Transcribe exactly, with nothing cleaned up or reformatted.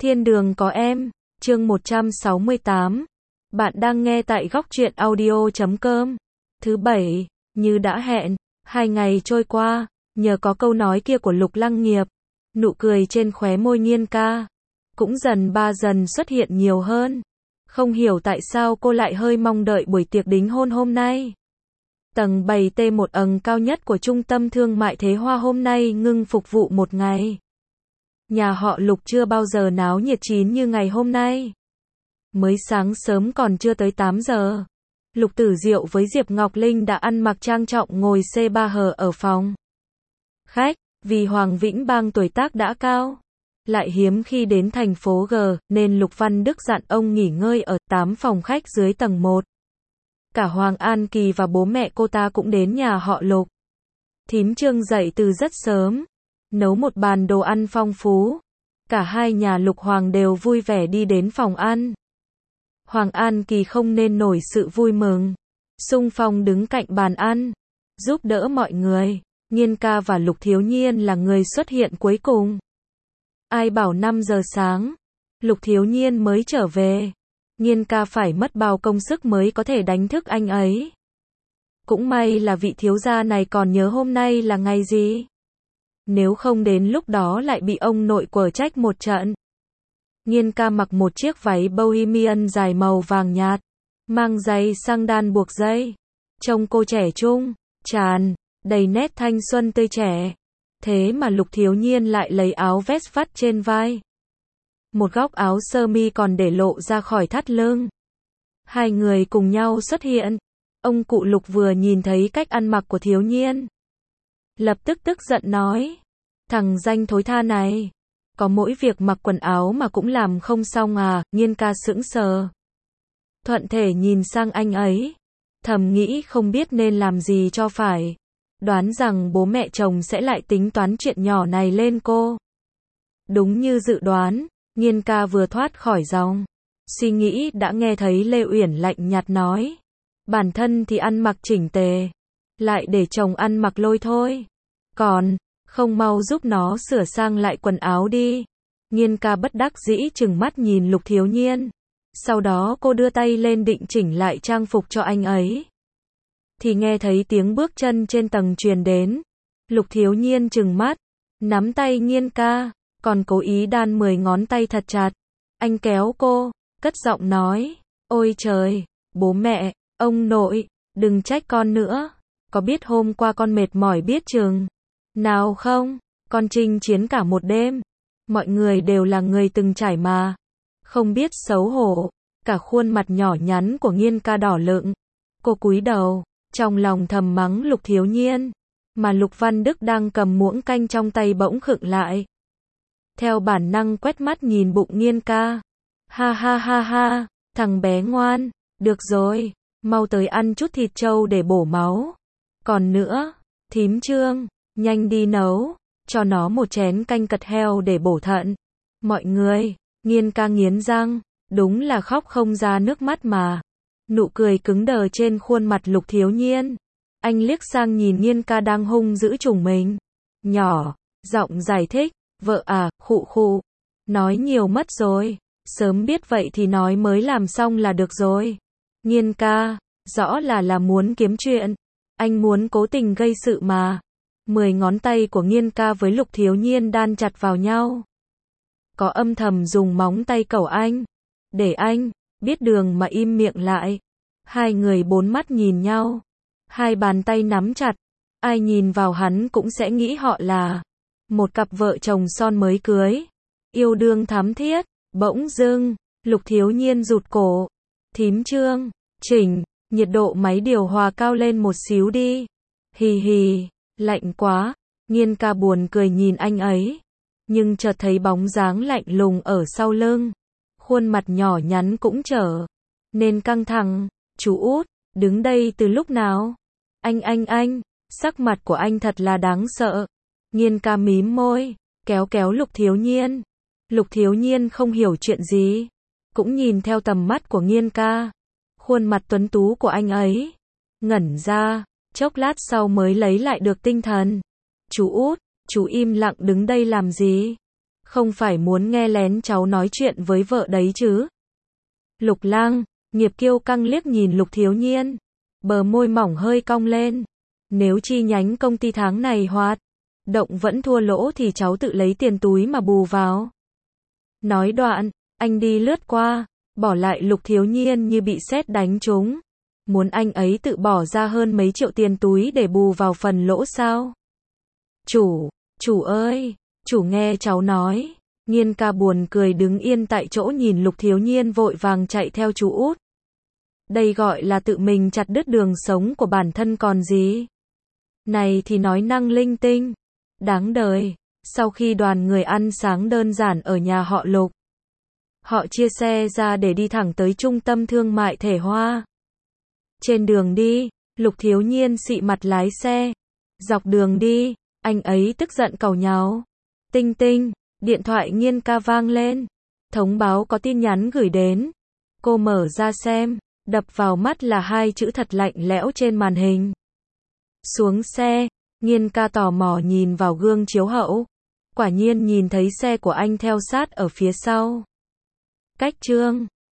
Thiên đường có em, chương một trăm sáu mươi tám. Bạn đang nghe tại góc truyện audio chấm com. Thứ bảy, như đã hẹn, hai ngày trôi qua, nhờ có câu nói kia của Lục Lăng Nghiệp, nụ cười trên khóe môi Nghiên ca cũng dần ba dần xuất hiện nhiều hơn. Không hiểu tại sao cô lại hơi mong đợi buổi tiệc đính hôn hôm nay. Tầng bảy T một ầng cao nhất của trung tâm thương mại Thế Hoa hôm nay ngưng phục vụ một ngày. Nhà họ Lục chưa bao giờ náo nhiệt chín như ngày hôm nay. Mới sáng sớm còn chưa tới tám giờ, Lục Tử Diệu với Diệp Ngọc Linh đã ăn mặc trang trọng ngồi C ba hờ ở phòng khách, vì Hoàng Vĩnh Bang tuổi tác đã cao, lại hiếm khi đến thành phố G, nên Lục Văn Đức dặn ông nghỉ ngơi ở tám phòng khách dưới tầng một. Cả Hoàng An Kỳ và bố mẹ cô ta cũng đến nhà họ Lục. Thím Trương dậy từ rất sớm, nấu một bàn đồ ăn phong phú. Cả hai nhà Lục Hoàng đều vui vẻ đi đến phòng ăn. Hoàng An Kỳ không nên nổi sự vui mừng, xung phong đứng cạnh bàn ăn, giúp đỡ mọi người. Nghiên ca và Lục Thiếu Nhiên là người xuất hiện cuối cùng. Ai bảo năm giờ sáng, Lục Thiếu Nhiên mới trở về. Nghiên ca phải mất bao công sức mới có thể đánh thức anh ấy. Cũng may là vị thiếu gia này còn nhớ hôm nay là ngày gì. Nếu không đến lúc đó lại bị ông nội quở trách một trận. Nghiên ca mặc một chiếc váy bohemian dài màu vàng nhạt, mang giày sang đan buộc dây. Trông cô trẻ trung, tràn, đầy nét thanh xuân tươi trẻ. Thế mà Lục Thiếu Nhiên lại lấy áo vest vắt trên vai. Một góc áo sơ mi còn để lộ ra khỏi thắt lưng. Hai người cùng nhau xuất hiện. Ông cụ Lục vừa nhìn thấy cách ăn mặc của Thiếu Nhiên, lập tức tức giận nói: thằng danh thối tha này, có mỗi việc mặc quần áo mà cũng làm không xong à? Nghiên ca sững sờ, thuận thể nhìn sang anh ấy, thầm nghĩ không biết nên làm gì cho phải. Đoán rằng bố mẹ chồng sẽ lại tính toán chuyện nhỏ này lên cô. Đúng như dự đoán, Nghiên ca vừa thoát khỏi dòng suy nghĩ đã nghe thấy Lê Uyển lạnh nhạt nói: bản thân thì ăn mặc chỉnh tề, lại để chồng ăn mặc lôi thôi. Còn, không mau giúp nó sửa sang lại quần áo đi. Nghiên ca bất đắc dĩ trừng mắt nhìn Lục Thiếu Nhiên. Sau đó cô đưa tay lên định chỉnh lại trang phục cho anh ấy. Thì nghe thấy tiếng bước chân trên tầng truyền đến. Lục Thiếu Nhiên trừng mắt, nắm tay Nghiên ca, còn cố ý đan mười ngón tay thật chặt. Anh kéo cô, cất giọng nói: ôi trời, bố mẹ, ông nội, đừng trách con nữa. Có biết hôm qua con mệt mỏi biết chừng nào không? Con chinh chiến cả một đêm. Mọi người đều là người từng trải mà. Không biết xấu hổ. Cả khuôn mặt nhỏ nhắn của Nghiên ca đỏ lựng. Cô cúi đầu, trong lòng thầm mắng Lục Thiếu Nhiên. Mà Lục Văn Đức đang cầm muỗng canh trong tay bỗng khựng lại. Theo bản năng quét mắt nhìn bụng Nghiên ca. Ha ha ha ha, thằng bé ngoan, được rồi, mau tới ăn chút thịt trâu để bổ máu. Còn nữa, thím Trương, nhanh đi nấu cho nó một chén canh cật heo để bổ thận. Mọi người, Nghiên ca nghiến răng, đúng là khóc không ra nước mắt mà. Nụ cười cứng đờ trên khuôn mặt Lục Thiếu Nhiên. Anh liếc sang nhìn Nghiên ca đang hung dữ trùng mình. Nhỏ, giọng giải thích: vợ à, khụ khụ, nói nhiều mất rồi. Sớm biết vậy thì nói mới làm xong là được rồi. Nghiên ca, rõ là là muốn kiếm chuyện. Anh muốn cố tình gây sự mà. Mười ngón tay của Nghiên ca với Lục Thiếu Nhiên đan chặt vào nhau. Có âm thầm dùng móng tay cẩu anh. Để anh, biết đường mà im miệng lại. Hai người bốn mắt nhìn nhau. Hai bàn tay nắm chặt. Ai nhìn vào hắn cũng sẽ nghĩ họ là một cặp vợ chồng son mới cưới. Yêu đương thắm thiết. Bỗng dưng, Lục Thiếu Nhiên rụt cổ. Thím Trương, chỉnh nhiệt độ máy điều hòa cao lên một xíu đi. Hì hì, lạnh quá. Nghiên ca buồn cười nhìn anh ấy, nhưng chợt thấy bóng dáng lạnh lùng ở sau lưng. Khuôn mặt nhỏ nhắn cũng trở nên căng thẳng. Chú út, đứng đây từ lúc nào? Anh anh anh, sắc mặt của anh thật là đáng sợ. Nghiên ca mím môi, kéo kéo Lục Thiếu Nhiên. Lục Thiếu Nhiên không hiểu chuyện gì, cũng nhìn theo tầm mắt của Nghiên ca. Khuôn mặt tuấn tú của anh ấy ngẩn ra, chốc lát sau mới lấy lại được tinh thần. Chú út, chú im lặng đứng đây làm gì? Không phải muốn nghe lén cháu nói chuyện với vợ đấy chứ. Lục Lang, Nghiệp Kiêu căng liếc nhìn Lục Thiếu Nhiên. Bờ môi mỏng hơi cong lên. Nếu chi nhánh công ty tháng này hoạt động vẫn thua lỗ thì cháu tự lấy tiền túi mà bù vào. Nói đoạn, anh đi lướt qua, bỏ lại Lục Thiếu Nhiên như bị sét đánh trúng. Muốn anh ấy tự bỏ ra hơn mấy triệu tiền túi để bù vào phần lỗ sao? Chủ, chủ ơi, chủ nghe cháu nói. Nhiên ca buồn cười đứng yên tại chỗ nhìn Lục Thiếu Nhiên vội vàng chạy theo chú út. Đây gọi là tự mình chặt đứt đường sống của bản thân còn gì. Này thì nói năng linh tinh. Đáng đời. Sau khi đoàn người ăn sáng đơn giản ở nhà họ Lục, họ chia xe ra để đi thẳng tới trung tâm thương mại Thể Hoa. Trên đường đi, Lục Thiếu Nhiên xị mặt lái xe. Dọc đường đi, anh ấy tức giận càu nhàu. Tinh tinh, điện thoại Nhiên ca vang lên. Thông báo có tin nhắn gửi đến. Cô mở ra xem, đập vào mắt là hai chữ thật lạnh lẽo trên màn hình. Xuống xe, Nhiên ca tò mò nhìn vào gương chiếu hậu. Quả nhiên nhìn thấy xe của anh theo sát ở phía sau. Cách Trương